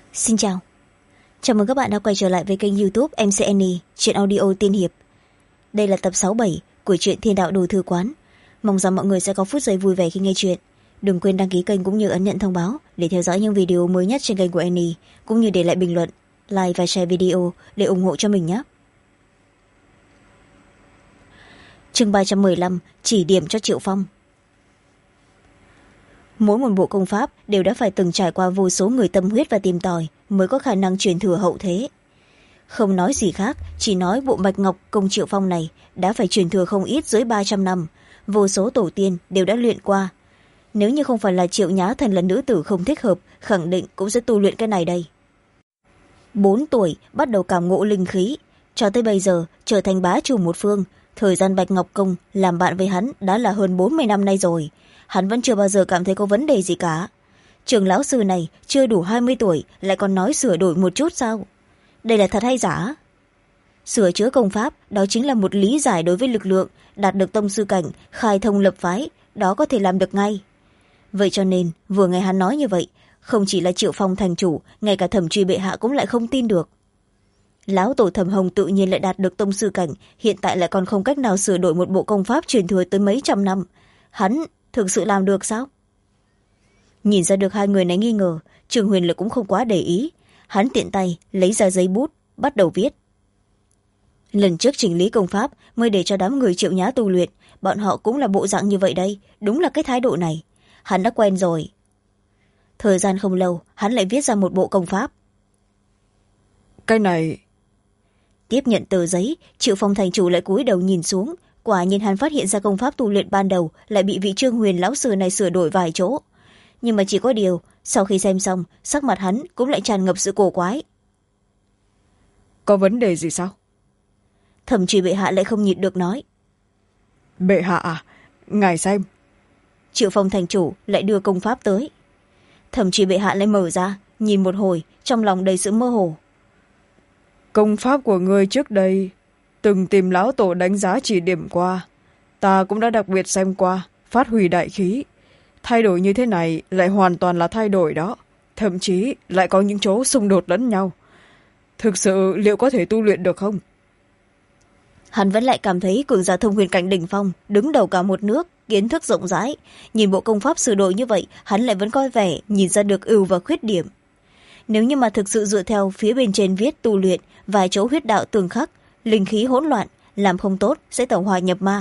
Xin chào. Chào mừng các bạn đã quay trở lại với kênh YouTube MCN Truyện Audio Tiên Hiệp. Đây là tập 67 của truyện Thiên Đạo Đồ Thư Quán. Mong rằng mọi người sẽ có phút giây vui vẻ khi nghe chuyện. Đừng quên đăng ký kênh cũng như ấn nhận thông báo để theo dõi những video mới nhất trên kênh của Annie, cũng như để lại bình luận, like và share video để ủng hộ cho mình nhé. Chương 315, chỉ điểm cho Triệu Phong. Mỗi một bộ công pháp đều đã phải từng trải qua vô số người tâm huyết và tìm tòi mới có khả năng truyền thừa hậu thế. Không nói gì khác, chỉ nói bộ Bạch Ngọc công Triệu Phong này đã phải truyền thừa không ít dưới 300 năm, vô số tổ tiên đều đã luyện qua. Nếu như không phải là Triệu Nhã Thần là nữ tử không thích hợp, khẳng định cũng sẽ tu luyện cái này đây. 4 tuổi bắt đầu cảm ngộ linh khí, cho tới bây giờ trở thành bá chủ một phương. Thời gian Bạch Ngọc công làm bạn với hắn đã là hơn 40 năm nay rồi. Hắn vẫn chưa bao giờ cảm thấy có vấn đề gì cả. Trường lão sư này chưa đủ 20 tuổi lại còn nói sửa đổi một chút sao? Đây là thật hay giả? Sửa chữa công pháp đó chính là một lý giải đối với lực lượng, đạt được tông sư cảnh, khai thông lập phái, đó có thể làm được ngay. Vậy cho nên vừa nghe hắn nói như vậy, không chỉ là Triệu Phong thành chủ, ngay cả Thẩm Truy bệ hạ cũng lại không tin được. Lão tổ Thẩm Hồng tự nhiên lại đạt được tông sư cảnh, hiện tại lại còn không cách nào sửa đổi một bộ công pháp truyền thừa tới mấy trăm năm. Hắn thực sự làm được sao? Nhìn ra được hai người này nghi ngờ, Trường Huyền lại cũng không quá để ý. Hắn tiện tay lấy ra giấy bút, bắt đầu viết. Lần trước chỉnh lý công pháp mới để cho đám người Triệu Nhã tu luyện, bọn họ cũng là bộ dạng như vậy đây, đúng là cái thái độ này. Hắn đã quen rồi. Thời gian không lâu, hắn lại viết ra một bộ công pháp. Cái này... Tiếp nhận tờ giấy, Triệu Phong thành chủ lại cúi đầu nhìn xuống. Quả nhiên hắn phát hiện ra công pháp tu luyện ban đầu lại bị vị Trương Huyền lão sư này sửa đổi vài chỗ. Nhưng mà chỉ có điều, sau khi xem xong, sắc mặt hắn cũng lại tràn ngập sự cổ quái. Có vấn đề gì sao? Thẩm Truy bệ hạ lại không nhịn được nói. Bệ hạ à? Ngài xem. Triệu Phong thành chủ lại đưa công pháp tới. Thẩm Truy bệ hạ lại mở ra, nhìn một hồi, trong lòng đầy sự mơ hồ. Công pháp của ngươi trước đây từng tìm lão tổ đánh giá chỉ điểm qua, ta cũng đã đặc biệt xem qua, phát huy đại khí. Thay đổi như thế này lại hoàn toàn là thay đổi đó, thậm chí lại có những chỗ xung đột lẫn nhau. Thực sự liệu có thể tu luyện được không? Hắn vẫn lại cảm thấy cường giả thông huyền cảnh đỉnh phong, đứng đầu cả một nước, kiến thức rộng rãi. Nhìn bộ công pháp sửa đổi như vậy, hắn lại vẫn coi vẻ nhìn ra được ưu và khuyết điểm. Nếu như mà thực sự dựa theo phía bên trên viết tu luyện, vài chỗ huyết đạo tương khắc, linh khí hỗn loạn, làm không tốt sẽ tẩu hỏa nhập ma.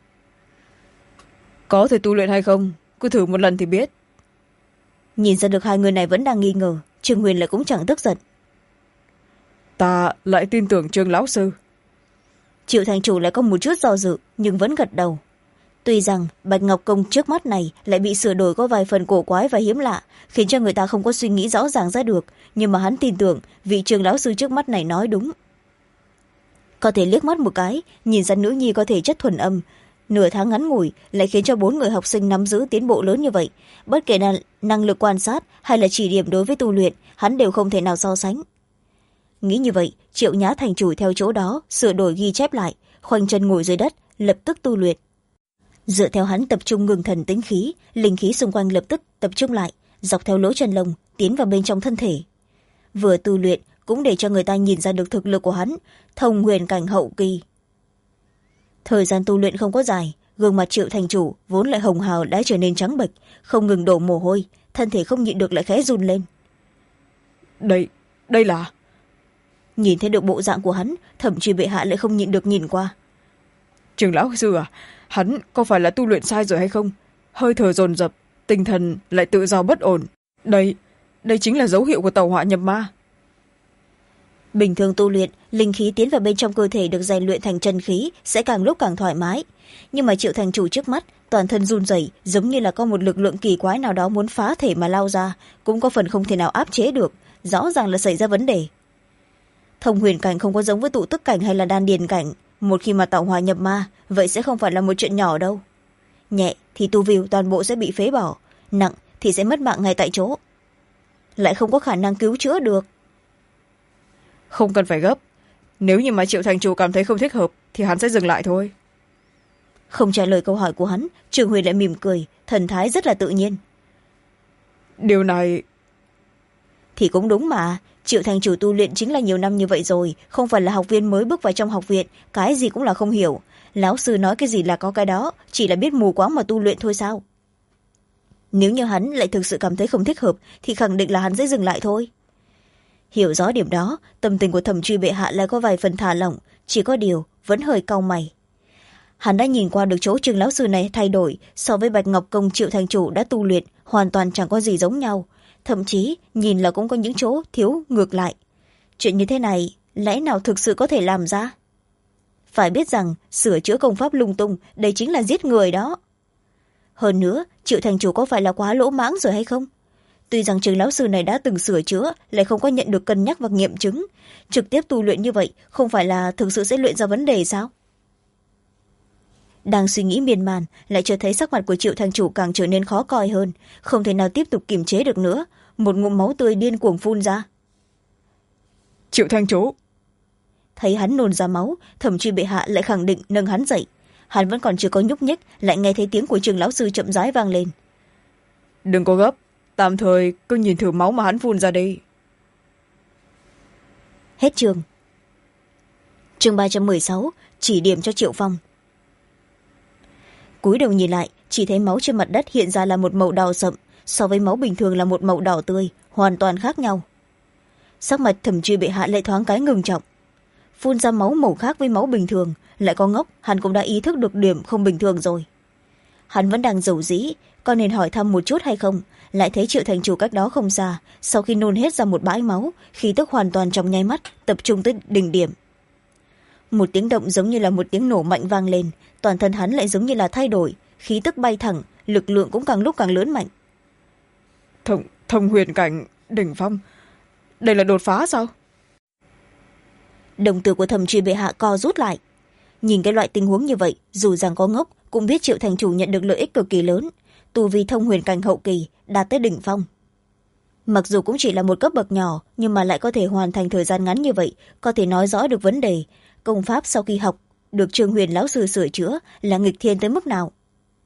Có thể tu luyện hay không, cứ thử một lần thì biết. Nhìn ra được hai người này vẫn đang nghi ngờ, Trương Huyền lại cũng chẳng tức giận. Ta lại tin tưởng Trương lão sư. Triệu thành chủ lại có một chút do dự, nhưng vẫn gật đầu. Tuy rằng Bạch Ngọc công trước mắt này lại bị sửa đổi có vài phần cổ quái và hiếm lạ, khiến cho người ta không có suy nghĩ rõ ràng ra được, nhưng mà hắn tin tưởng vị Trương lão sư trước mắt này nói đúng. Có thể liếc mắt một cái, nhìn ra nữ nhi có thể chất thuần âm, nửa tháng ngắn ngủi lại khiến cho 4 người học sinh nắm giữ tiến bộ lớn như vậy. Bất kể là năng lực quan sát hay là chỉ điểm đối với tu luyện, hắn đều không thể nào so sánh. Nghĩ như vậy, Triệu Nhã thành chủ theo chỗ đó sửa đổi ghi chép lại, khoanh chân ngồi dưới đất, lập tức tu luyện. Dựa theo hắn tập trung ngừng thần tính khí, linh khí xung quanh lập tức tập trung lại, dọc theo lỗ chân lông tiến vào bên trong thân thể. Vừa tu luyện cũng để cho người ta nhìn ra được thực lực của hắn, thông huyền cảnh hậu kỳ. Thời gian tu luyện không có dài, gương mặt Triệu thành chủ vốn lại hồng hào đã trở nên trắng bệch, không ngừng đổ mồ hôi, thân thể không nhịn được lại khẽ run lên. Đây là... Nhìn thấy được bộ dạng của hắn, Thẩm Truy bệ hạ lại không nhịn được nhìn qua. Trường lão sư à, hắn có phải là tu luyện sai rồi hay không? Hơi thở dồn dập, tinh thần lại tự do bất ổn. Đây chính là dấu hiệu của tẩu hỏa nhập ma. Bình thường tu luyện, linh khí tiến vào bên trong cơ thể được rèn luyện thành chân khí sẽ càng lúc càng thoải mái. Nhưng mà Triệu thành chủ trước mắt, toàn thân run rẩy, giống như là có một lực lượng kỳ quái nào đó muốn phá thể mà lao ra, cũng có phần không thể nào áp chế được, rõ ràng là xảy ra vấn đề. Thông huyền cảnh không có giống với tụ tức cảnh hay là đan điền cảnh, một khi mà tẩu hỏa nhập ma, vậy sẽ không phải là một chuyện nhỏ đâu. Nhẹ thì tu vi toàn bộ sẽ bị phế bỏ, nặng thì sẽ mất mạng ngay tại chỗ. Lại không có khả năng cứu chữa được. Không cần phải gấp, nếu như mà Triệu thành chủ cảm thấy không thích hợp thì hắn sẽ dừng lại thôi. Không trả lời câu hỏi của hắn, Trường Huyền lại mỉm cười, thần thái rất là tự nhiên. Điều này... thì cũng đúng mà, Triệu thành chủ tu luyện chính là nhiều năm như vậy rồi, không phải là học viên mới bước vào trong học viện, cái gì cũng là không hiểu. Lão sư nói cái gì là có cái đó, chỉ là biết mù quáng mà tu luyện thôi sao? Nếu như hắn lại thực sự cảm thấy không thích hợp thì khẳng định là hắn sẽ dừng lại thôi. Hiểu rõ điểm đó, tâm tình của Thẩm Truy bệ hạ lại có vài phần thả lỏng, chỉ có điều vẫn hơi cau mày. Hắn đã nhìn qua được chỗ Trương lão sư này thay đổi, so với Bạch Ngọc Công Triệu thành chủ đã tu luyện hoàn toàn chẳng có gì giống nhau, thậm chí nhìn là cũng có những chỗ thiếu ngược lại. Chuyện như thế này lẽ nào thực sự có thể làm ra? Phải biết rằng sửa chữa công pháp lung tung đây chính là giết người đó. Hơn nữa, Triệu thành chủ có phải là quá lỗ mãng rồi hay không? Tuy rằng Trương lão sư này đã từng sửa chữa, lại không có nhận được cân nhắc và nghiệm chứng, trực tiếp tu luyện như vậy không phải là thực sự sẽ luyện ra vấn đề sao? Đang suy nghĩ miên man, lại chợt thấy sắc mặt của Triệu thành chủ càng trở nên khó coi hơn, không thể nào tiếp tục kiềm chế được nữa, một ngụm máu tươi điên cuồng phun ra. Triệu thành chủ. Thấy hắn nôn ra máu, Thẩm Truy bệ hạ lại khẳng định nâng hắn dậy. Hắn vẫn còn chưa có nhúc nhích, lại nghe thấy tiếng của Trương lão sư chậm rãi vang lên. Đừng có gấp, tạm thời cứ nhìn thử máu mà hắn phun ra đi. Hết chương. Chương 316, chỉ điểm cho Triệu Phong. Cúi đầu nhìn lại, chỉ thấy máu trên mặt đất hiện ra là một màu đỏ sậm, so với máu bình thường là một màu đỏ tươi, hoàn toàn khác nhau. Sắc mặt Thẩm Truy bệ hạ lại thoáng cái ngừng trọng. Phun ra máu màu khác với máu bình thường, lại có ngốc, hắn cũng đã ý thức được điểm không bình thường rồi. Hắn vẫn đang dầu dĩ, có nên hỏi thăm một chút hay không, lại thấy Triệu thành chủ cách đó không xa, sau khi nôn hết ra một bãi máu, khí tức hoàn toàn trong nháy mắt, tập trung tới đỉnh điểm. Một tiếng động giống như là một tiếng nổ mạnh vang lên, toàn thân hắn lại giống như là thay đổi, khí tức bay thẳng, lực lượng cũng càng lúc càng lớn mạnh. Thông huyền cảnh đỉnh phong, đây là đột phá sao? Đồng tử của Thẩm Truy bệ hạ co rút lại. Nhìn cái loại tình huống như vậy, dù rằng có ngốc cũng biết Triệu thành chủ nhận được lợi ích cực kỳ lớn, tu vi thông huyền cảnh hậu kỳ đạt tới đỉnh phong. Mặc dù cũng chỉ là một cấp bậc nhỏ, nhưng mà lại có thể hoàn thành thời gian ngắn như vậy, có thể nói rõ được vấn đề công pháp sau khi học được Trương Huyền lão sư sửa chữa là nghịch thiên tới mức nào.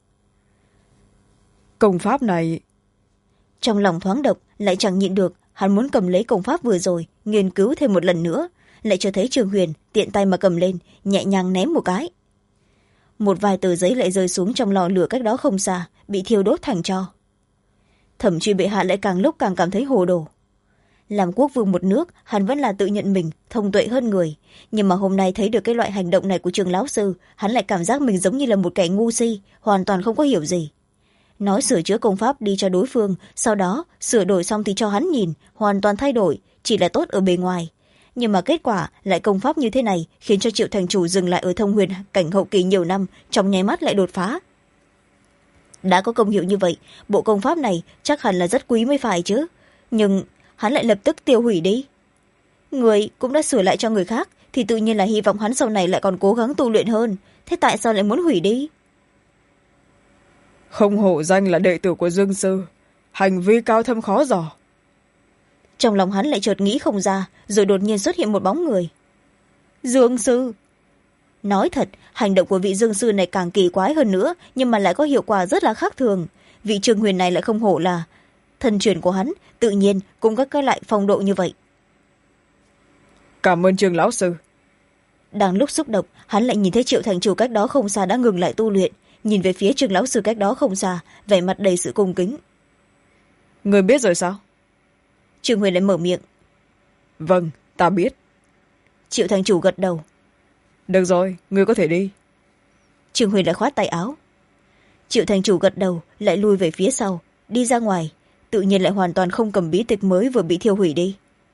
Công pháp này... Trong lòng thoáng động, lại chẳng nhịn được, hắn muốn cầm lấy công pháp vừa rồi nghiên cứu thêm một lần nữa, lại cho thấy Trương Huyền tiện tay mà cầm lên, nhẹ nhàng ném một cái. Một vài tờ giấy lại rơi xuống trong lò lửa cách đó không xa, bị thiêu đốt thành tro. Thẩm Truy bệ hạ lại càng lúc càng cảm thấy hồ đồ. Làm quốc vương một nước, hắn vẫn là tự nhận mình thông tuệ hơn người, nhưng mà hôm nay thấy được cái loại hành động này của Trương lão sư, hắn lại cảm giác mình giống như là một kẻ ngu si, hoàn toàn không có hiểu gì. Nói sửa chữa công pháp đi cho đối phương, sau đó sửa đổi xong thì cho hắn nhìn, hoàn toàn thay đổi, chỉ là tốt ở bề ngoài. Nhưng mà kết quả lại công pháp như thế này, khiến cho Triệu thành chủ dừng lại ở thông huyền cảnh hậu kỳ nhiều năm, trong nháy mắt lại đột phá. Đã có công hiệu như vậy, bộ công pháp này chắc hẳn là rất quý mới phải chứ, nhưng hắn lại lập tức tiêu hủy đi. Người cũng đã sửa lại cho người khác, thì tự nhiên là hy vọng hắn sau này lại còn cố gắng tu luyện hơn, thế tại sao lại muốn hủy đi? Không hổ danh là đệ tử của Dương sư, hành vi cao thâm khó dò. Trong lòng hắn lại chợt nghĩ không ra, rồi đột nhiên xuất hiện một bóng người. Dương sư. Nói thật, hành động của vị Dương sư này càng kỳ quái hơn nữa, nhưng mà lại có hiệu quả rất là khác thường. Vị Trương Huyền này lại không hổ là thân truyền của hắn, tự nhiên cũng có cái lại phong độ như vậy. Cảm ơn Trương lão sư. Đang lúc xúc động, hắn lại nhìn thấy Triệu thành chủ cách đó không xa đã ngừng lại tu luyện, nhìn về phía Trương lão sư cách đó không xa, vẻ mặt đầy sự cung kính. Người biết rồi sao? Trương Huyền lại mở miệng. Vâng, ta biết. Triệu thành chủ gật đầu. Được rồi, người có thể đi. Trương Huyền lại khoát tay áo. Triệu thành chủ gật đầu, lại lui về phía sau, đi ra ngoài, tự nhiên lại hoàn toàn không cầm bí tịch mới vừa bị thiêu hủy đi.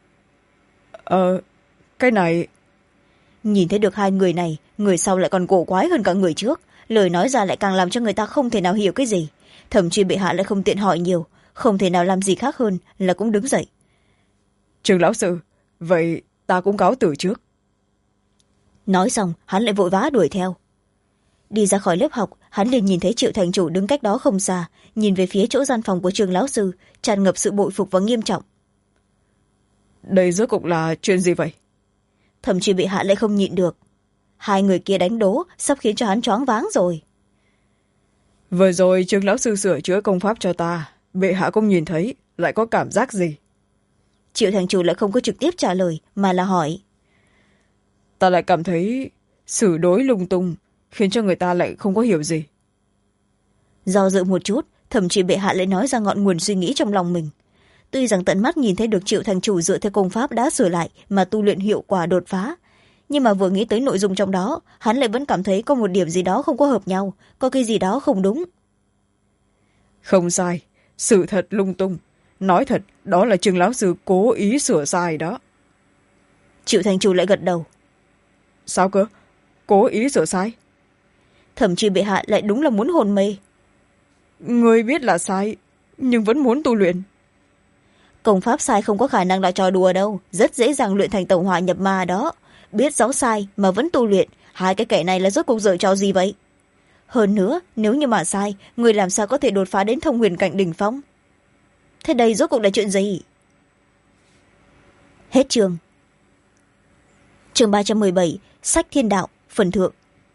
Cái này... Nhìn thấy được hai người này, người sau lại còn cổ quái hơn cả người trước, lời nói ra lại càng làm cho người ta không thể nào hiểu cái gì. Thẩm Truy bệ hạ lại không tiện hỏi nhiều, không thể nào làm gì khác hơn là cũng đứng dậy. Trương lão sư, vậy ta cũng cáo từ trước. Nói xong, hắn lại vội vã đuổi theo. Đi ra khỏi lớp học, hắn liền nhìn thấy Triệu thành chủ đứng cách đó không xa, nhìn về phía chỗ gian phòng của Trương lão sư, tràn ngập sự bội phục và nghiêm trọng. Đây rốt cuộc là chuyện gì vậy? Thẩm Truy bệ hạ lại không nhịn được. Hai người kia đánh đố sắp khiến cho hắn choáng váng rồi. Vừa rồi Trương lão sư sửa chữa công pháp cho ta, bệ hạ cũng nhìn thấy, lại có cảm giác gì? Triệu thành chủ lại không có trực tiếp trả lời mà là hỏi. Ta lại cảm thấy xử đối lung tung, khiến cho người ta lại không có hiểu gì. Do dự một chút, thậm chí bệ hạ lại nói ra ngọn nguồn suy nghĩ trong lòng mình. Tuy rằng tận mắt nhìn thấy được Triệu thành chủ dựa theo công pháp đã sửa lại mà tu luyện hiệu quả đột phá, nhưng mà vừa nghĩ tới nội dung trong đó, hắn lại vẫn cảm thấy có một điểm gì đó không có hợp nhau, có cái gì đó không đúng. Không sai, sự thật lung tung. Nói thật, đó là Trương lão sư cố ý sửa sai đó. Triệu thành chủ lại gật đầu. Sao cơ? Cố ý sửa sai? Thậm chí bệ hạ lại đúng là muốn hồn mê. Người biết là sai, nhưng vẫn muốn tu luyện. Công pháp sai không có khả năng là trò đùa đâu, rất dễ dàng luyện thành tẩu hỏa nhập ma đó. Biết rõ sai mà vẫn tu luyện, hai cái kẻ này là rốt cuộc giở trò gì vậy? Hơn nữa, nếu như mà sai, người làm sao có thể đột phá đến thông huyền cảnh đỉnh phong? Thế đây rốt cuộc là chuyện gì? Hết chương. Chương 317, Sách Thiên Đạo, phần thượng.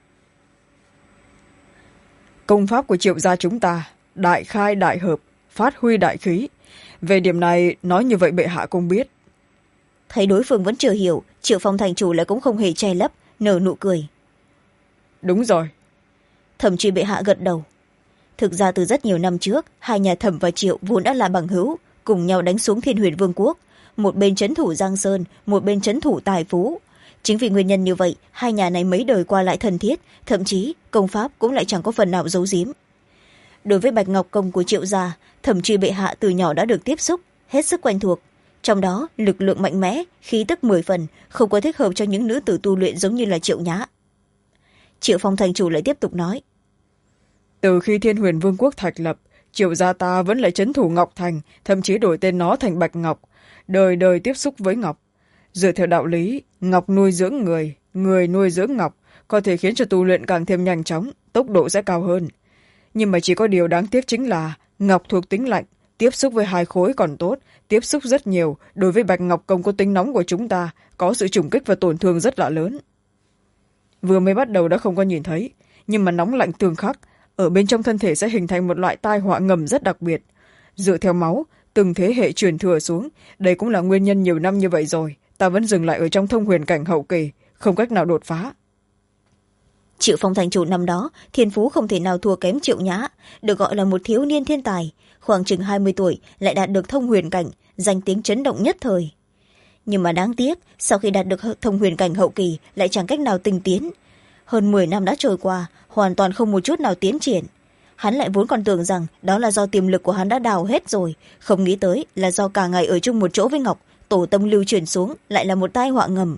Công pháp của Triệu gia chúng ta, đại khai đại hợp, phát huy đại khí. Về điểm này, nói như vậy bệ hạ cũng biết. Thấy đối phương vẫn chưa hiểu, Triệu Phong thành chủ lại cũng không hề che lấp, nở nụ cười. Đúng rồi. Thẩm truy bệ hạ gật đầu. Thực ra từ rất nhiều năm trước, hai nhà Thẩm và Triệu vốn đã là bằng hữu, cùng nhau đánh xuống Thiên Huyền Vương quốc, một bên trấn thủ Giang Sơn, một bên trấn thủ Tài Phú. Chính vì nguyên nhân như vậy, hai nhà này mấy đời qua lại thân thiết, thậm chí công pháp cũng lại chẳng có phần nào giấu giếm. Đối với Bạch Ngọc Công của Triệu gia, Thẩm truy bệ hạ từ nhỏ đã được tiếp xúc, hết sức quen thuộc. Trong đó, lực lượng mạnh mẽ, khí tức 10 phần, không có thích hợp cho những nữ tử tu luyện giống như là Triệu Nhã. Triệu Phong thành chủ lại tiếp tục nói. Từ khi Thiên Huyền Vương quốc thành lập, Triệu gia ta vẫn lại trấn thủ Ngọc Thành, thậm chí đổi tên nó thành Bạch Ngọc, đời đời tiếp xúc với Ngọc. Dựa theo đạo lý, Ngọc nuôi dưỡng người, người nuôi dưỡng Ngọc, có thể khiến cho tu luyện càng thêm nhanh chóng, tốc độ sẽ cao hơn. Nhưng mà chỉ có điều đáng tiếc chính là Ngọc thuộc tính lạnh, tiếp xúc với hai khối còn tốt, tiếp xúc rất nhiều, đối với Bạch Ngọc Công có tính nóng của chúng ta, có sự trùng kích và tổn thương rất là lớn. Vừa mới bắt đầu đã không có nhìn thấy, nhưng mà nóng lạnh tương khắc, ở bên trong thân thể sẽ hình thành một loại tai họa ngầm rất đặc biệt. Dựa theo máu, từng thế hệ truyền thừa xuống, đây cũng là nguyên nhân nhiều năm như vậy rồi, ta vẫn dừng lại ở trong thông huyền cảnh hậu kỳ, không cách nào đột phá. Triệu Phong thành chủ năm đó, thiên phú không thể nào thua kém Triệu Nhã, được gọi là một thiếu niên thiên tài, khoảng chừng 20 tuổi lại đạt được thông huyền cảnh, danh tiếng chấn động nhất thời. Nhưng mà đáng tiếc, sau khi đạt được thông huyền cảnh hậu kỳ lại chẳng cách nào tinh tiến. Hơn 10 năm đã trôi qua, hoàn toàn không một chút nào tiến triển. Hắn lại vốn còn tưởng rằng đó là do tiềm lực của hắn đã đào hết rồi, không nghĩ tới là do cả ngày ở chung một chỗ với Ngọc, tổ tông lưu truyền xuống lại là một tai họa ngầm.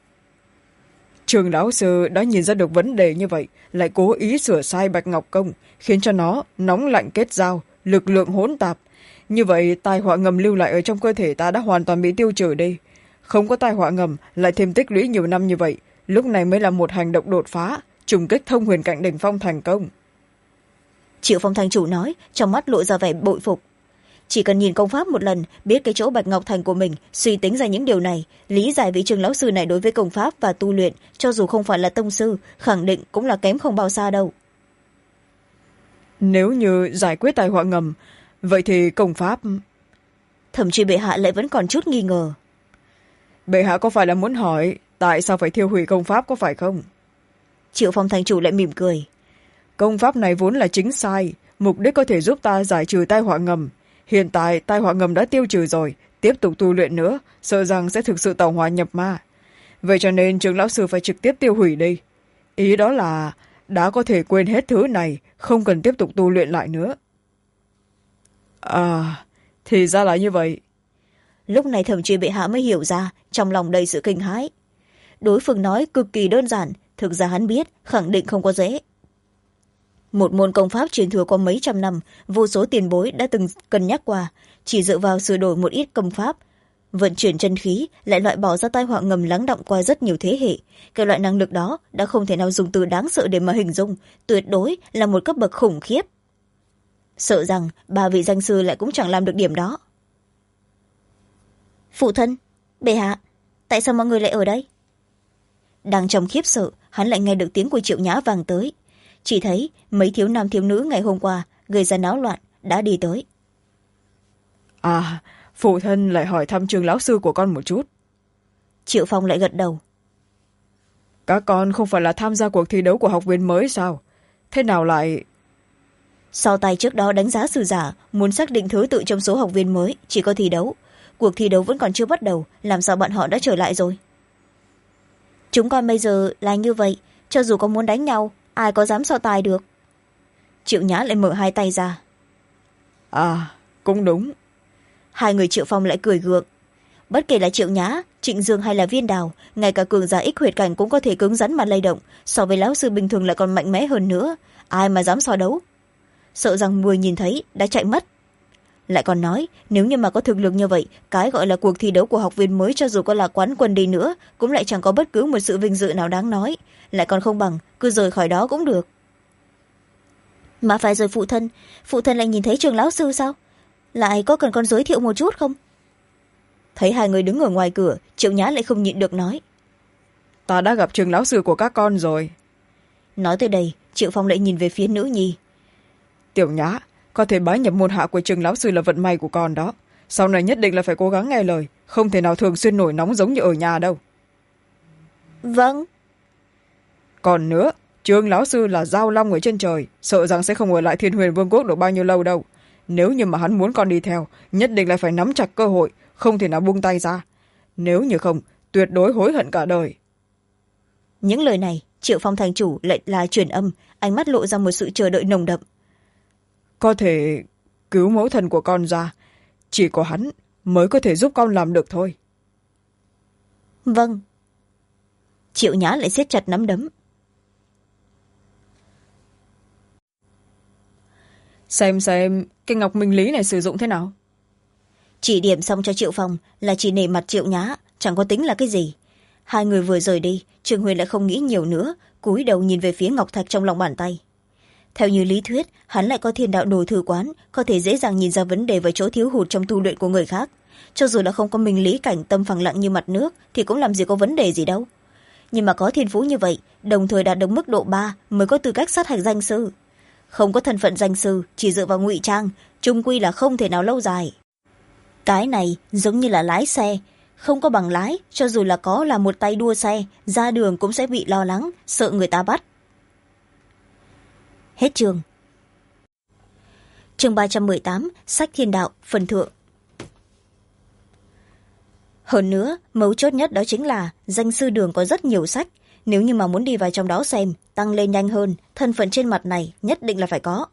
Trường lão sư đã nhìn ra được vấn đề như vậy, lại cố ý sửa sai Bạch Ngọc Công, khiến cho nó nóng lạnh kết giao, lực lượng hỗn tạp. Như vậy tai họa ngầm lưu lại ở trong cơ thể ta đã hoàn toàn bị tiêu trừ đi. Không có tai họa ngầm, lại thêm tích lũy nhiều năm như vậy, lúc này mới là một hành động đột phá, trùng kích thông huyền cảnh đỉnh phong thành công. Triệu Phong thành chủ nói, trong mắt lộ ra vẻ bội phục. Chỉ cần nhìn công pháp một lần, biết cái chỗ Bạch Ngọc Thành của mình, suy tính ra những điều này, lý giải vị Trương lão sư này đối với công pháp và tu luyện, cho dù không phải là tông sư, khẳng định cũng là kém không bao xa đâu. Nếu như giải quyết tai họa ngầm, vậy thì công pháp... Thậm chí bệ hạ lại vẫn còn chút nghi ngờ. Bệ hạ có phải là muốn hỏi tại sao phải thiêu hủy công pháp có phải không? Triệu Phong thành chủ lại mỉm cười. Công pháp này vốn là chính sai, mục đích có thể giúp ta giải trừ tai họa ngầm. Hiện tại tai họa ngầm đã tiêu trừ rồi, tiếp tục tu luyện nữa, sợ rằng sẽ thực sự tẩu hỏa nhập ma. Vậy cho nên Trương lão sư phải trực tiếp tiêu hủy đi. Ý đó là đã có thể quên hết thứ này, không cần tiếp tục tu luyện lại nữa. À, thì ra là như vậy. Lúc này thẩm truy bệ hạ mới hiểu ra, trong lòng đầy sự kinh hãi. Đối phương nói cực kỳ đơn giản, thực ra hắn biết, khẳng định không có dễ. Một môn công pháp truyền thừa qua mấy trăm năm, vô số tiền bối đã từng cân nhắc qua, chỉ dựa vào sửa đổi một ít công pháp, vận chuyển chân khí lại loại bỏ ra tai họa ngầm lắng đọng qua rất nhiều thế hệ. Cái loại năng lực đó đã không thể nào dùng từ đáng sợ để mà hình dung, tuyệt đối là một cấp bậc khủng khiếp. Sợ rằng ba vị danh sư lại cũng chẳng làm được điểm đó. Phụ thân, bệ hạ, tại sao mọi người lại ở đây? Đang trong khiếp sợ, hắn lại nghe được tiếng của Triệu Nhã vang tới. Chỉ thấy mấy thiếu nam thiếu nữ ngày hôm qua gây ra náo loạn đã đi tới. À, phụ thân lại hỏi thăm trường lão sư của con một chút. Triệu Phong lại gật đầu. Các con không phải là tham gia cuộc thi đấu của học viên mới sao? Thế nào lại... So tài trước đó đánh giá sư giả, muốn xác định thứ tự trong số học viên mới, chỉ có thi đấu. Cuộc thi đấu vẫn còn chưa bắt đầu, làm sao bọn họ đã trở lại rồi? Chúng con bây giờ là như vậy, cho dù có muốn đánh nhau, ai có dám so tài được? Triệu Nhã lại mở hai tay ra. À, cũng đúng. Hai người Triệu Phong lại cười gượng. Bất kể là Triệu Nhã, Trịnh Dương hay là Viên Đào, ngay cả cường giả ích huyệt cảnh cũng có thể cứng rắn mà lay động, so với lão sư bình thường lại còn mạnh mẽ hơn nữa. Ai mà dám so đấu? Sợ rằng 10 nhìn thấy đã chạy mất. Lại còn nói, nếu như mà có thực lực như vậy, cái gọi là cuộc thi đấu của học viên mới cho dù có là quán quân đi nữa, cũng lại chẳng có bất cứ một sự vinh dự nào đáng nói. Lại còn không bằng, cứ rời khỏi đó cũng được. Mà phải rồi phụ thân lại nhìn thấy trường lão sư sao? Lại có cần con giới thiệu một chút không? Thấy hai người đứng ở ngoài cửa, Triệu Nhã lại không nhịn được nói. Ta đã gặp trường lão sư của các con rồi. Nói tới đây, Triệu Phong lại nhìn về phía nữ nhi. Tiểu Nhã, có thể bái nhập môn hạ của trường lão sư là vận may của con đó. Sau này nhất định là phải cố gắng nghe lời, không thể nào thường xuyên nổi nóng giống như ở nhà đâu. Vâng. Còn nữa, trường lão sư là giao long ở trên trời, sợ rằng sẽ không ở lại Thiên Huyền Vương quốc được bao nhiêu lâu đâu. Nếu như mà hắn muốn con đi theo, nhất định là phải nắm chặt cơ hội, không thể nào buông tay ra. Nếu như không, tuyệt đối hối hận cả đời. Những lời này, Triệu Phong thành chủ lại là truyền âm, ánh mắt lộ ra một sự chờ đợi nồng đậm. Có thể cứu mẫu thân của con ra, chỉ có hắn mới có thể giúp con làm được thôi. Vâng. Triệu Nhã lại siết chặt nắm đấm. Xem cái ngọc minh lý này sử dụng thế nào. Chỉ điểm xong cho Triệu Phong là chỉ nể mặt Triệu Nhã, chẳng có tính là cái gì. Hai người vừa rời đi, Trương Huyền lại không nghĩ nhiều nữa, cúi đầu nhìn về phía ngọc thạch trong lòng bàn tay. Theo như lý thuyết, hắn lại có thiên đạo đồ thư quán, có thể dễ dàng nhìn ra vấn đề và chỗ thiếu hụt trong tu luyện của người khác. Cho dù là không có minh lý cảnh tâm phẳng lặng như mặt nước, thì cũng làm gì có vấn đề gì đâu. Nhưng mà có thiên phú như vậy, đồng thời đạt được mức độ 3 mới có tư cách sát hạch danh sư. Không có thân phận danh sư, chỉ dựa vào ngụy trang, chung quy là không thể nào lâu dài. Cái này giống như là lái xe, không có bằng lái, cho dù là có là một tay đua xe, ra đường cũng sẽ bị lo lắng, sợ người ta bắt. Hết chương. Chương 318, sách thiên đạo, phần thượng. Hơn nữa, mấu chốt nhất đó chính là danh sư đường có rất nhiều sách. Nếu như mà muốn đi vào trong đó xem, tăng lên nhanh hơn, thân phận trên mặt này nhất định là phải có.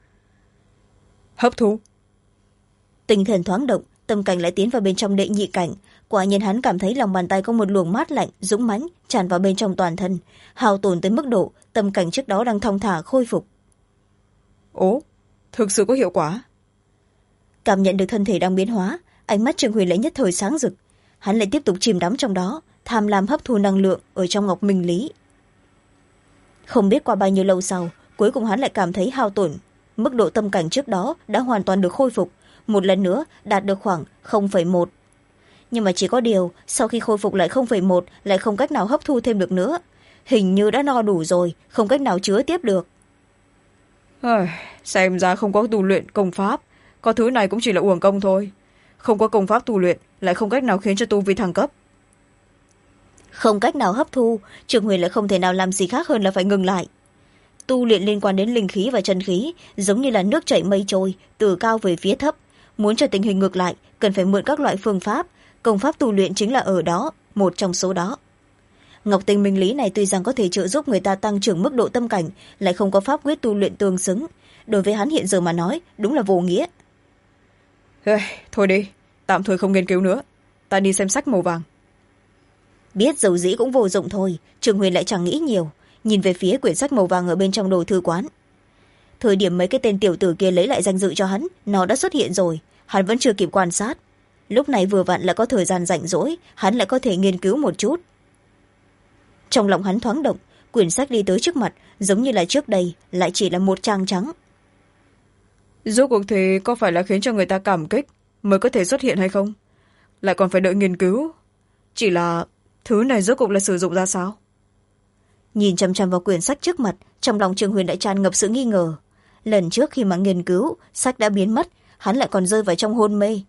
Hấp thu. Tinh thần thoáng động, tâm cảnh lại tiến vào bên trong đệ nhị cảnh. Quả nhiên hắn cảm thấy lòng bàn tay có một luồng mát lạnh, dũng mãnh tràn vào bên trong toàn thân, hao tổn tới mức độ tâm cảnh trước đó đang thong thả khôi phục. Ố, thực sự có hiệu quả. Cảm nhận được thân thể đang biến hóa, ánh mắt Trương Huyền lại nhất thời sáng rực. Hắn lại tiếp tục chìm đắm trong đó, tham lam hấp thu năng lượng ở trong ngọc minh lý. Không biết qua bao nhiêu lâu sau, cuối cùng hắn lại cảm thấy hao tổn. Mức độ tâm cảnh trước đó đã hoàn toàn được khôi phục, một lần nữa đạt được khoảng 0,1. Nhưng mà chỉ có điều, sau khi khôi phục lại 0,1 lại không cách nào hấp thu thêm được nữa. Hình như đã no đủ rồi, không cách nào chứa tiếp được. Xem ra không có tu luyện công pháp, có thứ này cũng chỉ là uổng công thôi. Không có công pháp tu luyện, lại không cách nào khiến cho tu vi thăng cấp. Không cách nào hấp thu, Trương Huyền lại không thể nào làm gì khác hơn là phải ngừng lại. Tu luyện liên quan đến linh khí và chân khí, giống như là nước chảy mây trôi, từ cao về phía thấp. Muốn cho tình hình ngược lại, cần phải mượn các loại phương pháp. Công pháp tu luyện chính là ở đó, một trong số đó. Ngọc tinh minh lý này tuy rằng có thể trợ giúp người ta tăng trưởng mức độ tâm cảnh, lại không có pháp quyết tu luyện tương xứng. Đối với hắn hiện giờ mà nói, đúng là vô nghĩa. Thôi đi, tạm thời không nghiên cứu nữa. Ta đi xem sách màu vàng. Biết dầu dĩ cũng vô dụng thôi, Trương Huyền lại chẳng nghĩ nhiều, nhìn về phía quyển sách màu vàng ở bên trong đồ thư quán. Thời điểm mấy cái tên tiểu tử kia lấy lại danh dự cho hắn, nó đã xuất hiện rồi, hắn vẫn chưa kịp quan sát. Lúc này vừa vặn lại có thời gian rảnh rỗi, hắn lại có thể nghiên cứu một chút. Trong lòng hắn thoáng động, quyển sách đi tới trước mặt, giống như là trước đây, lại chỉ là một trang trắng. Rốt cuộc thì có phải là khiến cho người ta cảm kích mới có thể xuất hiện hay không? Lại còn phải đợi nghiên cứu. Chỉ là thứ này rốt cuộc là sử dụng ra sao? Nhìn chăm chăm vào quyển sách trước mặt, trong lòng Trương Huyền đã tràn ngập sự nghi ngờ. Lần trước khi mà nghiên cứu, sách đã biến mất, hắn lại còn rơi vào trong hôn mê.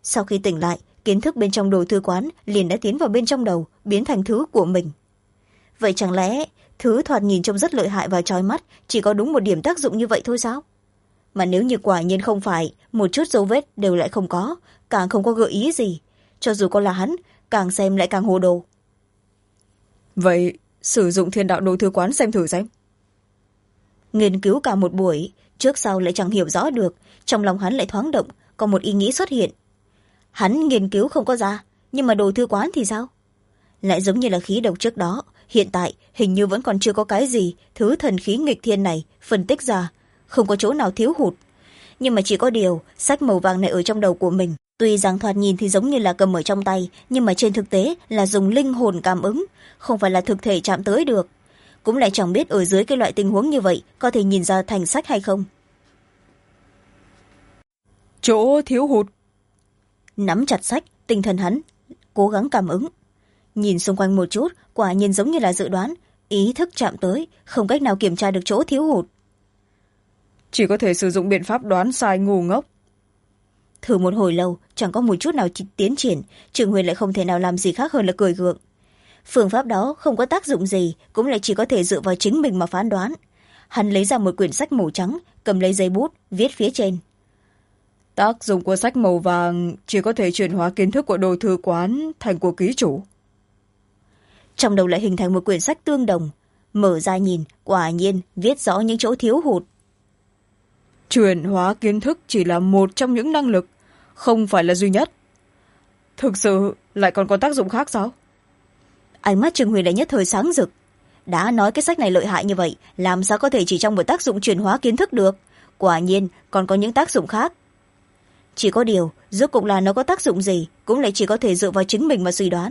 sau khi tỉnh lại, kiến thức bên trong đồ thư quán liền đã tiến vào bên trong đầu, biến thành thứ của mình. Vậy chẳng lẽ thứ thoạt nhìn trông rất lợi hại và trói mắt chỉ có đúng một điểm tác dụng như vậy thôi sao? Mà nếu như quả nhiên không phải, một chút dấu vết đều lại không có, càng không có gợi ý gì, cho dù có là hắn, càng xem lại càng hồ đồ. Vậy sử dụng thiên đạo đồ thư quán xem thử xem. Nghiên cứu cả một buổi, trước sau lại chẳng hiểu rõ được, trong lòng hắn lại thoáng động, có một ý nghĩ xuất hiện. Hắn nghiên cứu không có ra, nhưng mà đồ thư quán thì sao? Lại giống như là khí độc trước đó, hiện tại hình như vẫn còn chưa có cái gì thứ thần khí nghịch thiên này phân tích ra, không có chỗ nào thiếu hụt. Nhưng mà chỉ có điều, sách màu vàng này ở trong đầu của mình, tuy rằng thoạt nhìn thì giống như là cầm ở trong tay, nhưng mà trên thực tế là dùng linh hồn cảm ứng, không phải là thực thể chạm tới được. Cũng lại chẳng biết ở dưới cái loại tình huống như vậy có thể nhìn ra thành sách hay không. Chỗ thiếu hụt. Nắm chặt sách, tinh thần hắn cố gắng cảm ứng. Nhìn xung quanh một chút, quả nhiên giống như là dự đoán, ý thức chạm tới, không cách nào kiểm tra được chỗ thiếu hụt. Chỉ có thể sử dụng biện pháp đoán sai ngu ngốc. Thử một hồi lâu, chẳng có một chút nào tiến triển, Trường Huyền lại không thể nào làm gì khác hơn là cười gượng. Phương pháp đó không có tác dụng gì, cũng lại chỉ có thể dựa vào chính mình mà phán đoán. Hắn lấy ra một quyển sách màu trắng, cầm lấy giấy bút, viết phía trên. Tác dụng của sách màu vàng chỉ có thể chuyển hóa kiến thức của đồ thư quán thành của ký chủ. Trong đầu lại hình thành một quyển sách tương đồng. Mở ra nhìn, quả nhiên viết rõ những chỗ thiếu hụt. Chuyển hóa kiến thức chỉ là một trong những năng lực, không phải là duy nhất. Thực sự lại còn có tác dụng khác sao? Ánh mắt Trường Huyền lại nhất thời sáng rực. Đã nói cái sách này lợi hại như vậy, làm sao có thể chỉ trong một tác dụng chuyển hóa kiến thức được? Quả nhiên còn có những tác dụng khác. Chỉ có điều, rốt cuộc là nó có tác dụng gì, cũng lại chỉ có thể dựa vào chính mình mà suy đoán.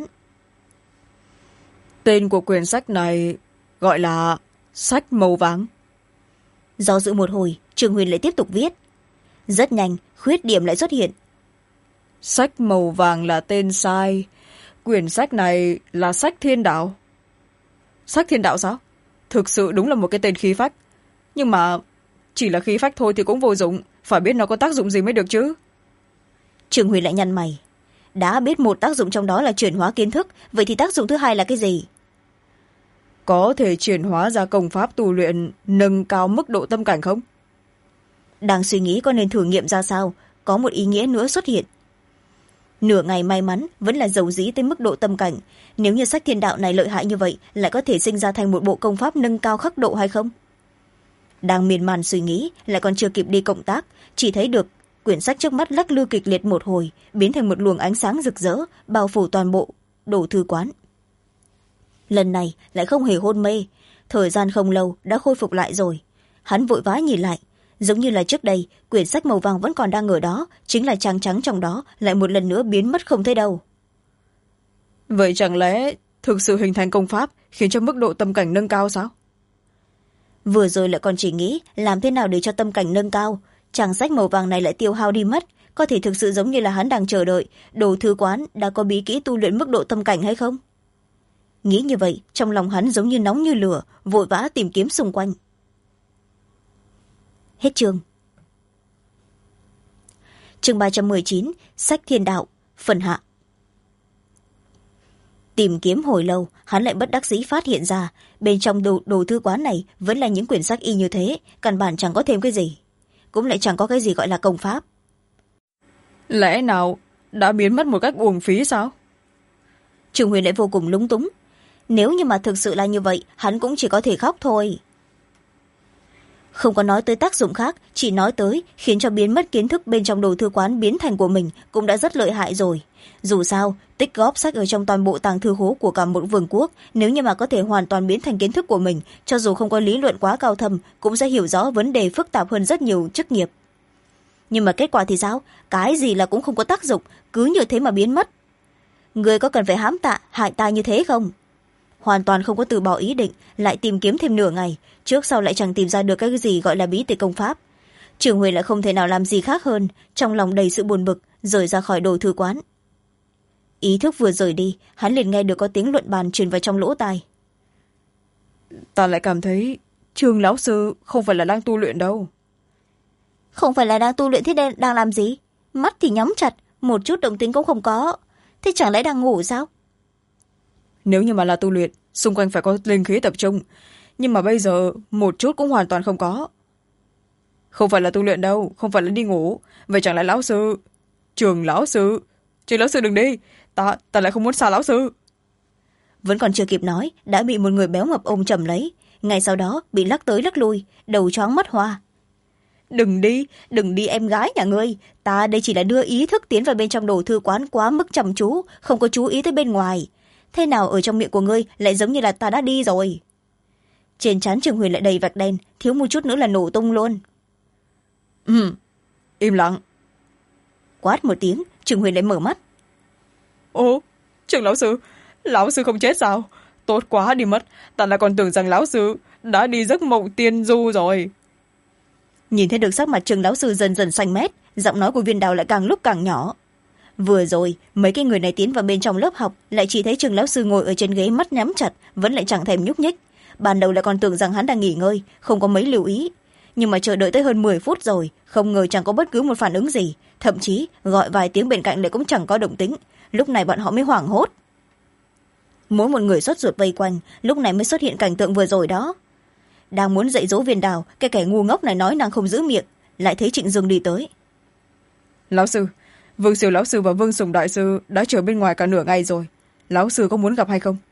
Tên của quyển sách này gọi là sách màu vàng. Do dự một hồi, Trường Huyền lại tiếp tục viết. Rất nhanh, khuyết điểm lại xuất hiện. Sách màu vàng là tên sai. Quyển sách này là sách thiên đạo. Sách thiên đạo sao? Thực sự đúng là một cái tên khí phách. Nhưng mà chỉ là khí phách thôi thì cũng vô dụng, phải biết nó có tác dụng gì mới được chứ. Trường Huyền lại nhăn mày. Đã biết một tác dụng trong đó là chuyển hóa kiến thức, vậy thì tác dụng thứ hai là cái gì? Có thể chuyển hóa ra công pháp tu luyện nâng cao mức độ tâm cảnh không? Đang suy nghĩ có nên thử nghiệm ra sao, có một ý nghĩa nữa xuất hiện. Nửa ngày may mắn vẫn là dầu dĩ tới mức độ tâm cảnh. Nếu như sách thiên đạo này lợi hại như vậy, lại có thể sinh ra thành một bộ công pháp nâng cao khắc độ hay không? Đang miên man suy nghĩ, lại còn chưa kịp đi cộng tác, chỉ thấy được quyển sách trước mắt lắc lư kịch liệt một hồi, biến thành một luồng ánh sáng rực rỡ, bao phủ toàn bộ đồ thư quán. Lần này lại không hề hôn mê, thời gian không lâu đã khôi phục lại rồi. Hắn vội vã nhìn lại, giống như là trước đây, quyển sách màu vàng vẫn còn đang ở đó, chính là trang trắng trong đó lại một lần nữa biến mất không thấy đâu. Vậy chẳng lẽ thực sự hình thành công pháp khiến cho mức độ tâm cảnh nâng cao sao? Vừa rồi lại còn chỉ nghĩ làm thế nào để cho tâm cảnh nâng cao, trang sách màu vàng này lại tiêu hao đi mất, có thể thực sự giống như là hắn đang chờ đợi đồ thư quán đã có bí kỹ tu luyện mức độ tâm cảnh hay không? Nghĩ như vậy, trong lòng hắn giống như nóng như lửa, vội vã tìm kiếm xung quanh. Hết chương. Chương 319, sách thiên đạo, phần hạ. Tìm kiếm hồi lâu, hắn lại bất đắc dĩ phát hiện ra, bên trong đồ thư quán này vẫn là những quyển sách y như thế, căn bản chẳng có thêm cái gì. Cũng lại chẳng có cái gì gọi là công pháp. Lẽ nào đã biến mất một cách uổng phí sao? Trường Huyền lại vô cùng lúng túng. Nếu như mà thực sự là như vậy, hắn cũng chỉ có thể khóc thôi. Không có nói tới tác dụng khác, chỉ nói tới khiến cho biến mất kiến thức bên trong đồ thư quán biến thành của mình cũng đã rất lợi hại rồi. Dù sao, tích góp sách ở trong toàn bộ tàng thư hố của cả một vương quốc, nếu như mà có thể hoàn toàn biến thành kiến thức của mình, cho dù không có lý luận quá cao thâm, cũng sẽ hiểu rõ vấn đề phức tạp hơn rất nhiều chức nghiệp. Nhưng mà kết quả thì sao? Cái gì là cũng không có tác dụng, cứ như thế mà biến mất. Người có cần phải hại ta như thế không? Hoàn toàn không có từ bỏ ý định, lại tìm kiếm thêm nửa ngày, trước sau lại chẳng tìm ra được cái gì gọi là bí tịch công pháp. Trường Huệ lại không thể nào làm gì khác hơn, trong lòng đầy sự buồn bực, rời ra khỏi đồ thư quán. Ý thức vừa rời đi, hắn liền nghe được có tiếng luận bàn truyền vào trong lỗ tai. Ta lại cảm thấy Trường lão sư không phải là đang tu luyện đâu. Không phải là đang tu luyện thế đang làm gì? Mắt thì nhắm chặt, một chút động tính cũng không có. Thế chẳng lẽ đang ngủ sao? Nếu như mà là tu luyện, xung quanh phải có linh khí tập trung, nhưng mà bây giờ một chút cũng hoàn toàn không có. Không phải là tu luyện đâu, không phải là đi ngủ. Vậy chẳng lẽ lão sư? Trường lão sư đừng đi, ta lại không muốn xa lão sư. Vẫn còn chưa kịp nói đã bị một người béo mập ôm chầm lấy, ngay sau đó bị lắc tới lắc lui, đầu choáng mắt hoa. Đừng đi em gái nhà ngươi, ta đây chỉ là đưa ý thức tiến vào bên trong đồ thư quán quá mức chăm chú, không có chú ý tới bên ngoài. Thế nào ở trong miệng của ngươi lại giống như là ta đã đi rồi? Trên trán Trường Huyền lại đầy vạch đen, thiếu một chút nữa là nổ tung luôn. Im lặng. Quát một tiếng, Trường Huyền lại mở mắt. Ồ, Trường lão sư không chết sao? Tốt quá đi mất, ta lại còn tưởng rằng lão sư đã đi giấc mộng tiên du rồi. Nhìn thấy được sắc mặt Trường lão sư dần dần xanh mét, giọng nói của Viên Đào lại càng lúc càng nhỏ. Vừa rồi mấy cái người này tiến vào bên trong lớp học, lại chỉ thấy Trường lão sư ngồi ở trên ghế, mắt nhắm chặt, vẫn lại chẳng thèm nhúc nhích. Ban đầu lại còn tưởng rằng hắn đang nghỉ ngơi, không có mấy lưu ý, nhưng mà chờ đợi tới hơn 10 phút rồi, không ngờ chẳng có bất cứ một phản ứng gì, thậm chí gọi vài tiếng bên cạnh lại cũng chẳng có động tĩnh. Lúc này bọn họ mới hoảng hốt. Mỗi một người sốt ruột vây quanh, lúc này mới xuất hiện cảnh tượng vừa rồi đó. Đang muốn dạy dỗ Viên Đào, cái kẻ ngu ngốc này nói năng không giữ miệng, lại thấy Trịnh Dương đi tới. Lão sư, Vương Siêu lão sư và Vương Sùng đại sư đã chờ bên ngoài cả nửa ngày rồi, lão sư có muốn gặp hay không?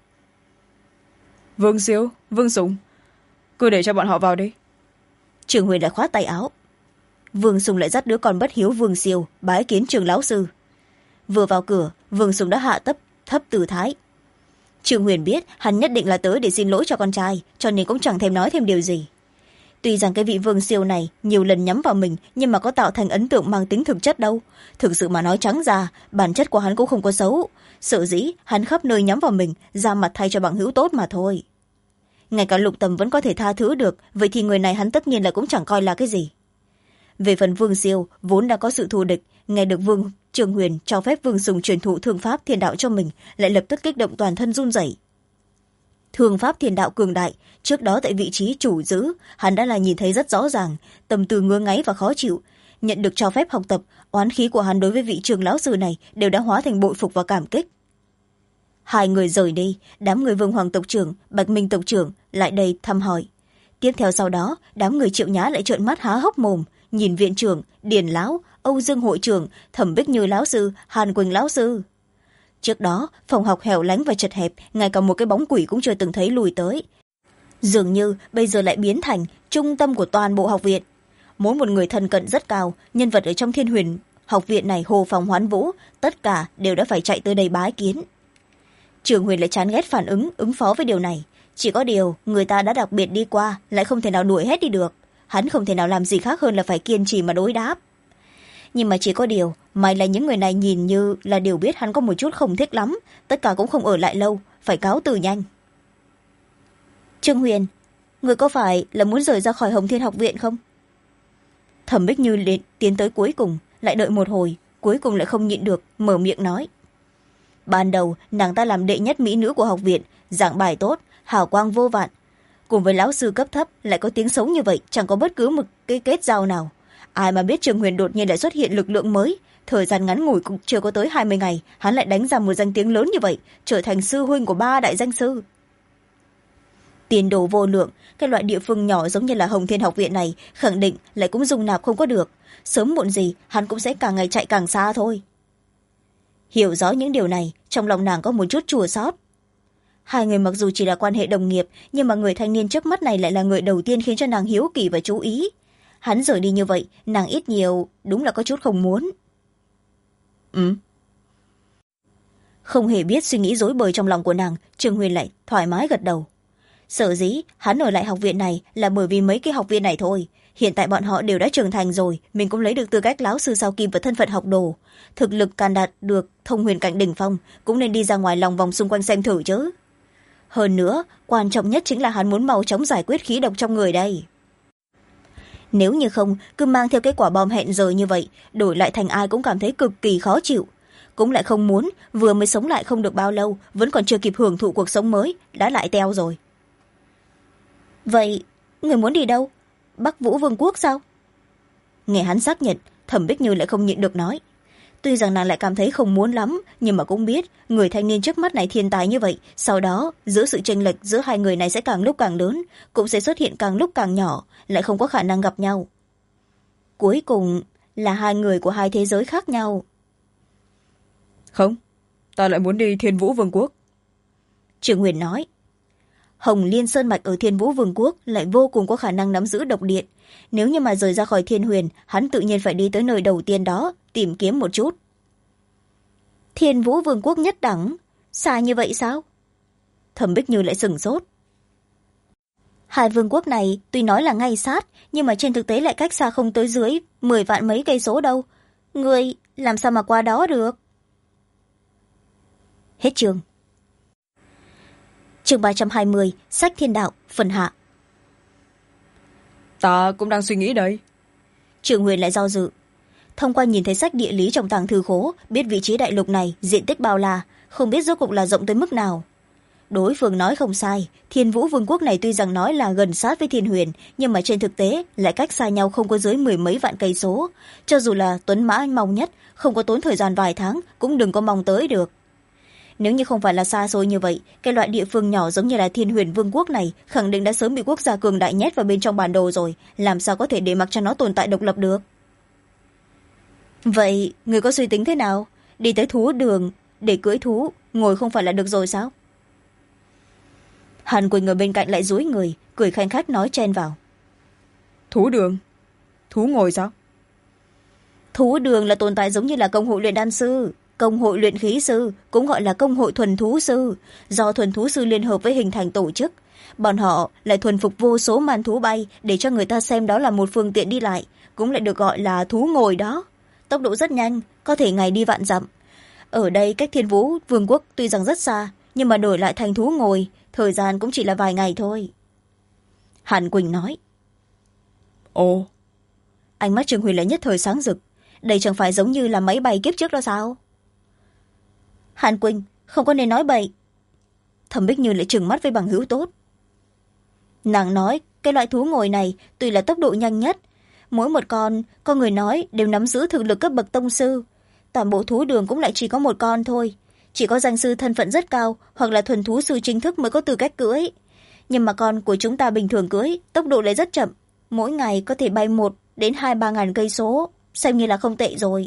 Vương Siêu, Vương Sùng, cứ để cho bọn họ vào đi. Trường Huyền lại khoát tay áo. Vương Sùng lại dắt đứa con bất hiếu Vương Siêu bái kiến Trường lão sư. Vừa vào cửa, Vương Sùng đã hạ thấp tư thái. Trường Huyền biết hắn nhất định là tới để xin lỗi cho con trai, cho nên cũng chẳng thèm nói thêm điều gì. Tuy rằng cái vị Vương Siêu này nhiều lần nhắm vào mình, nhưng mà có tạo thành ấn tượng mang tính thực chất đâu. Thực sự mà nói trắng ra, bản chất của hắn cũng không có xấu, sợ dĩ hắn khắp nơi nhắm vào mình, ra mặt thay cho bằng hữu tốt mà thôi. Ngay cả Lục Tầm vẫn có thể tha thứ được, vậy thì người này hắn tất nhiên là cũng chẳng coi là cái gì. Về phần Vương Siêu vốn đã có sự thù địch, nghe được Trường Huyền cho phép Vương Sùng truyền thụ thương pháp thiên đạo cho mình, lại lập tức kích động toàn thân run rẩy. Thương pháp thiên đạo cường đại, trước đó tại vị trí chủ giữ, hắn đã là nhìn thấy rất rõ ràng, tâm tư ngứa ngáy và khó chịu. Nhận được cho phép học tập, oán khí của hắn đối với vị Trường lão sư này đều đã hóa thành bội phục và cảm kích. Hai người rời đi, đám người Vương Hoàng tộc trưởng, Bạch Minh tộc trưởng lại đây thăm hỏi. Tiếp theo sau đó, đám người Triệu Nhã lại trợn mắt há hốc mồm, nhìn viện trưởng, Điền lão, Âu Dương hội trưởng, Thẩm Bích Như lão sư, Hàn Quỳnh lão sư. Trước đó, phòng học hẻo lánh và chật hẹp, ngay cả một cái bóng quỷ cũng chưa từng thấy lùi tới. Dường như bây giờ lại biến thành trung tâm của toàn bộ học viện. Mỗi một người thân cận rất cao, nhân vật ở trong Thiên Huyền học viện này hồ phòng hoán vũ, tất cả đều đã phải chạy tới đây bái kiến. Trường Huyền lại chán ghét phản ứng phó với điều này. Chỉ có điều người ta đã đặc biệt đi qua, lại không thể nào đuổi hết đi được. Hắn không thể nào làm gì khác hơn là phải kiên trì mà đối đáp. Nhưng mà chỉ có điều may là những người này nhìn như là đều biết hắn có một chút không thích lắm, tất cả cũng không ở lại lâu, phải cáo từ nhanh. Trương Huyền, người có phải là muốn rời ra khỏi Hồng Thiên học viện không? Thẩm Bích Như tiến tới cuối cùng, lại đợi một hồi, cuối cùng lại không nhịn được, mở miệng nói. Ban đầu nàng ta làm đệ nhất mỹ nữ của học viện, giảng bài tốt, hào quang vô vạn, cùng với lão sư cấp thấp lại có tiếng sống như vậy, chẳng có bất cứ một cái kết giao nào. Ai mà biết Trường Huyền đột nhiên lại xuất hiện lực lượng mới, thời gian ngắn ngủi cũng chưa có tới 20 ngày, hắn lại đánh ra một danh tiếng lớn như vậy, trở thành sư huynh của 3 đại danh sư. Tiền đồ vô lượng, cái loại địa phương nhỏ giống như là Hồng Thiên học viện này khẳng định lại cũng dung nạp không có được, sớm muộn gì hắn cũng sẽ càng ngày chạy càng xa thôi. Hiểu rõ những điều này, trong lòng nàng có một chút chua xót. Hai người mặc dù chỉ là quan hệ đồng nghiệp, nhưng mà người thanh niên trước mắt này lại là người đầu tiên khiến cho nàng hiếu kỳ và chú ý. Hắn rời đi như vậy, nàng ít nhiều đúng là có chút không muốn. Không hề biết suy nghĩ rối bời trong lòng của nàng, Trường Huyền lại thoải mái gật đầu. Sở dĩ hắn ở lại học viện này là bởi vì mấy cái học viên này thôi. Hiện tại bọn họ đều đã trưởng thành rồi, mình cũng lấy được tư cách lão sư sao kim và thân phận học đồ. Thực lực càng đạt được thông huyền cảnh đỉnh phong, cũng nên đi ra ngoài lòng vòng xung quanh xem thử chứ. Hơn nữa, quan trọng nhất chính là hắn muốn mau chóng giải quyết khí độc trong người đây. Nếu như không, cứ mang theo cái quả bom hẹn giờ như vậy, đổi lại thành ai cũng cảm thấy cực kỳ khó chịu. Cũng lại không muốn, vừa mới sống lại không được bao lâu, vẫn còn chưa kịp hưởng thụ cuộc sống mới, đã lại teo rồi. Vậy, người muốn đi đâu? Bắc Vũ Vương quốc sao? Nghe hắn xác nhận, Thẩm Bích Như lại không nhịn được nói. tuy rằng nàng lại cảm thấy không muốn lắm, nhưng mà cũng biết người thanh niên trước mắt này thiên tài như vậy, sau đó giữa sự chênh lệch giữa hai người này sẽ càng lúc càng lớn, cũng sẽ xuất hiện càng lúc càng nhỏ, lại không có khả năng gặp nhau. Cuối cùng là hai người của hai thế giới khác nhau. Không, ta lại muốn đi Thiên Vũ Vương quốc. Trường Huyền nói. Hồng Liên Sơn Mạch ở Thiên Vũ Vương quốc lại vô cùng có khả năng nắm giữ độc điện. Nếu như mà rời ra khỏi Thiên Huyền, hắn tự nhiên phải đi tới nơi đầu tiên đó, tìm kiếm một chút. Thiên Vũ Vương quốc nhất đẳng, xa như vậy sao? Thẩm Bích Như lại sửng sốt. Hai vương quốc này tuy nói là ngay sát, nhưng mà trên thực tế lại cách xa không tới dưới 10 vạn mấy cây số đâu. Người làm sao mà qua đó được? Hết chương. Chương 320, Sách Thiên Đạo, phần hạ. Ta cũng đang suy nghĩ đây. Trường Huyền lại do dự. Thông qua nhìn thấy sách địa lý trong tàng thư khố, biết vị trí đại lục này diện tích bao la, không biết rốt cuộc là rộng tới mức nào. Đối phương nói không sai, Thiên Vũ Vương quốc này tuy rằng nói là gần sát với Thiên Huyền, nhưng mà trên thực tế lại cách xa nhau không có dưới 10 mấy vạn cây số. Cho dù là tuấn mã mong nhất, không có tốn thời gian vài tháng, cũng đừng có mong tới được. Nếu như không phải là xa xôi như vậy, cái loại địa phương nhỏ giống như là Thiên Huyền Vương quốc này khẳng định đã sớm bị quốc gia cường đại nhét vào bên trong bản đồ rồi, làm sao có thể để mặc cho nó tồn tại độc lập được. Vậy người có suy tính thế nào? Đi tới thú đường để cưỡi thú, ngồi không phải là được rồi sao? Hàn Quỳnh ở bên cạnh lại dúi người, cười khanh khách nói chen vào. Thú đường? Thú ngồi sao? Thú đường là tồn tại giống như là công hội luyện đan sư, công hội luyện khí sư, cũng gọi là công hội thuần thú sư, do thuần thú sư liên hợp với hình thành tổ chức. Bọn họ lại thuần phục vô số man thú bay để cho người ta xem đó là một phương tiện đi lại, cũng lại được gọi là thú ngồi đó. Tốc độ rất nhanh, có thể ngày đi vạn dặm. Ở đây cách Thiên Vũ Vương quốc tuy rằng rất xa, nhưng mà đổi lại thành thú ngồi, thời gian cũng chỉ là vài ngày thôi. Hàn Quỳnh nói. Ồ. Ánh mắt Trường Huyền lại nhất thời sáng rực. Đây chẳng phải giống như là máy bay kiếp trước đó sao? Hàn Quỳnh, không có nên nói bậy. Thẩm Bích Như lại trừng mắt với bằng hữu tốt. Nàng nói, cái loại thú ngồi này tuy là tốc độ nhanh nhất, mỗi một con người nói đều nắm giữ thực lực cấp bậc tông sư. Toàn bộ thú đường cũng lại chỉ có một con thôi. Chỉ có danh sư thân phận rất cao hoặc là thuần thú sư chính thức mới có tư cách cưỡi. Nhưng mà con của chúng ta bình thường cưỡi, tốc độ lại rất chậm. Mỗi ngày có thể bay 1 đến 2-3 ngàn cây số, xem như là không tệ rồi.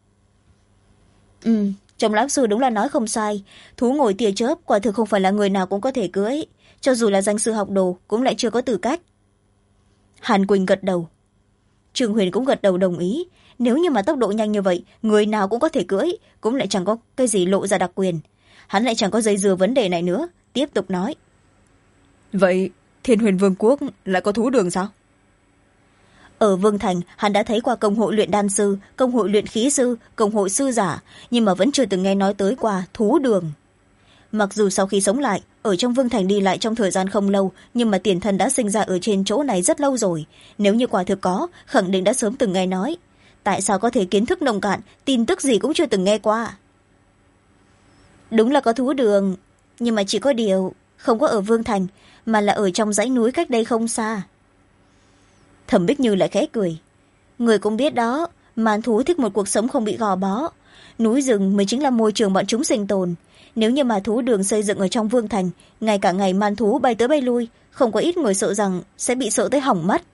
Trông lão sư đúng là nói không sai. Thú ngồi tia chớp quả thực không phải là người nào cũng có thể cưỡi. Cho dù là danh sư học đồ cũng lại chưa có tư cách. Hàn Quỳnh gật đầu. Trường Huyền cũng gật đầu đồng ý. Nếu như mà tốc độ nhanh như vậy, người nào cũng có thể cưỡi, cũng lại chẳng có cái gì lộ ra đặc quyền. Hắn lại chẳng có dây dưa vấn đề này nữa, tiếp tục nói. Vậy Thiên Huyền Vương quốc lại có thú đường sao? Ở Vương Thành, hắn đã thấy qua công hội luyện đan sư, công hội luyện khí sư, công hội sư giả, nhưng mà vẫn chưa từng nghe nói tới qua thú đường. Mặc dù sau khi sống lại, ở trong Vương Thành đi lại trong thời gian không lâu, nhưng mà tiền thân đã sinh ra ở trên chỗ này rất lâu rồi. Nếu như quả thực có, khẳng định đã sớm từng nghe nói. Tại sao có thể kiến thức nông cạn, tin tức gì cũng chưa từng nghe qua? Đúng là có thú đường, nhưng mà chỉ có điều, không có ở Vương Thành, mà là ở trong dãy núi cách đây không xa. Thẩm Bích Như lại khẽ cười. Người cũng biết đó, man thú thích một cuộc sống không bị gò bó. Núi rừng mới chính là môi trường bọn chúng sinh tồn. Nếu như mà thú đường xây dựng ở trong Vương Thành, ngay cả ngày man thú bay tới bay lui, không có ít người sợ rằng sẽ bị sợ tới hỏng mất.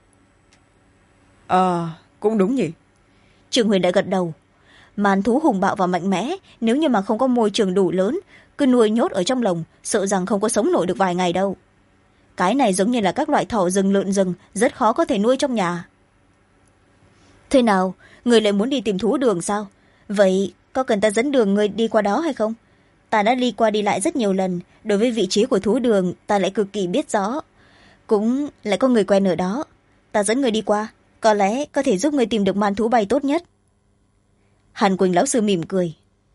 Cũng đúng nhỉ. Trường Huyền đã gật đầu. Man thú hùng bạo và mạnh mẽ, nếu như mà không có môi trường đủ lớn, cứ nuôi nhốt ở trong lồng, sợ rằng không có sống nổi được vài ngày đâu. Cái này giống như là các loại thỏ rừng lợn rừng, rất khó có thể nuôi trong nhà. Thế nào, người lại muốn đi tìm thú đường sao? Vậy có cần ta dẫn đường người đi qua đó hay không? Ta đã đi qua đi lại rất nhiều lần, đối với vị trí của thú đường ta lại cực kỳ biết rõ. Cũng lại có người quen ở đó. Ta dẫn người đi qua, có lẽ có thể giúp người tìm được man thú bay tốt nhất. Hàn Quỳnh lão sư mỉm cười.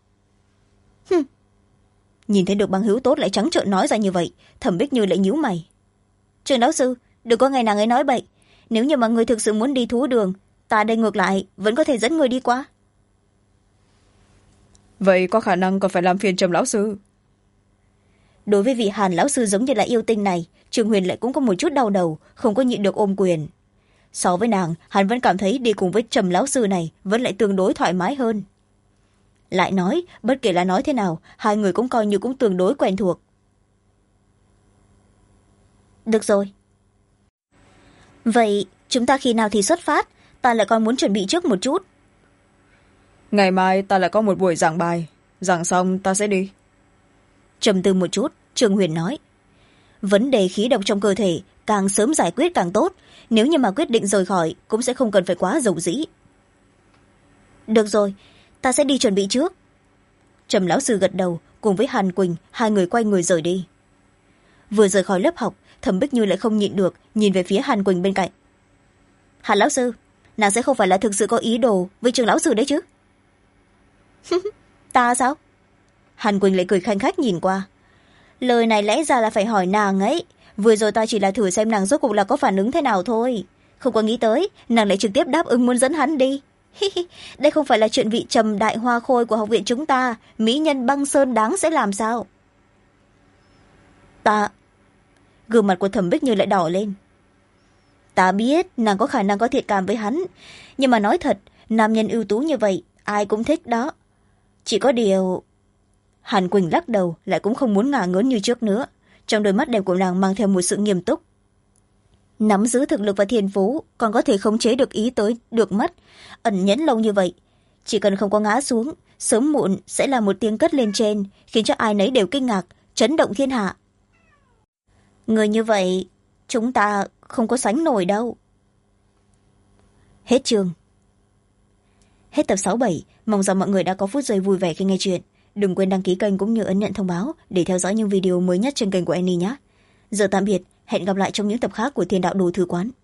Nhìn thấy được bằng hữu tốt lại trắng trợn nói ra như vậy, Thẩm Bích Như lại nhíu mày. Trường lão sư, đừng có ngày nào ấy nói bậy. Nếu như mà người thực sự muốn đi thú đường, ta đây ngược lại vẫn có thể dẫn người đi qua. Vậy có khả năng còn phải làm phiền Trầm lão sư. Đối với vị Hàn lão sư giống như là yêu tinh này, Trường Huyền lại cũng có một chút đau đầu, không có nhịn được ôm quyền. So với nàng, hắn vẫn cảm thấy đi cùng với Trầm lão sư này vẫn lại tương đối thoải mái hơn. Lại nói bất kể là nói thế nào, hai người cũng coi như cũng tương đối quen thuộc. Được rồi. Vậy chúng ta khi nào thì xuất phát? Ta lại còn muốn chuẩn bị trước một chút. Ngày mai ta lại có một buổi giảng bài, giảng xong ta sẽ đi. Trầm tư một chút, Trương Huyền nói. Vấn đề khí độc trong cơ thể càng sớm giải quyết càng tốt, nếu như mà quyết định rời khỏi cũng sẽ không cần phải quá dầu dĩ. Được rồi, ta sẽ đi chuẩn bị trước. Trầm lão sư gật đầu, cùng với Hàn Quỳnh hai người quay người rời đi. Vừa rời khỏi lớp học, Thẩm Bích Như lại không nhịn được nhìn về phía Hàn Quỳnh bên cạnh. Hàn lão sư, nàng sẽ không phải là thực sự có ý đồ với Trương lão sư đấy chứ? Ta sao? Hàn Quỳnh lại cười khanh khách nhìn qua. Lời này lẽ ra là phải hỏi nàng ấy, vừa rồi ta chỉ là thử xem nàng rốt cuộc là có phản ứng thế nào thôi, không có nghĩ tới nàng lại trực tiếp đáp ứng muốn dẫn hắn đi. Đây không phải là chuyện vị Trầm đại hoa khôi của học viện chúng ta, mỹ nhân băng sơn đáng sẽ làm sao? Ta... Gương mặt của Thẩm Bích Như lại đỏ lên. Ta biết nàng có khả năng có thiện cảm với hắn, nhưng mà nói thật, nam nhân ưu tú như vậy ai cũng thích đó. Chỉ có điều... Hàn Quỳnh lắc đầu, lại cũng không muốn ngả ngớn như trước nữa, trong đôi mắt đẹp của nàng mang theo một sự nghiêm túc. Nắm giữ thực lực và thiên phú, còn có thể khống chế được ý tới được mất, ẩn nhẫn lâu như vậy, chỉ cần không có ngã xuống, sớm muộn sẽ là một tiếng cất lên trên, khiến cho ai nấy đều kinh ngạc, chấn động thiên hạ. Người như vậy chúng ta không có sánh nổi đâu. Hết chương. Hết tập 67. Mong rằng mọi người đã có phút giây vui vẻ khi nghe chuyện. Đừng quên đăng ký kênh cũng như ấn nhận thông báo để theo dõi những video mới nhất trên kênh của Annie nhé. Giờ tạm biệt, hẹn gặp lại trong những tập khác của Thiên Đạo Đồ Thư Quán.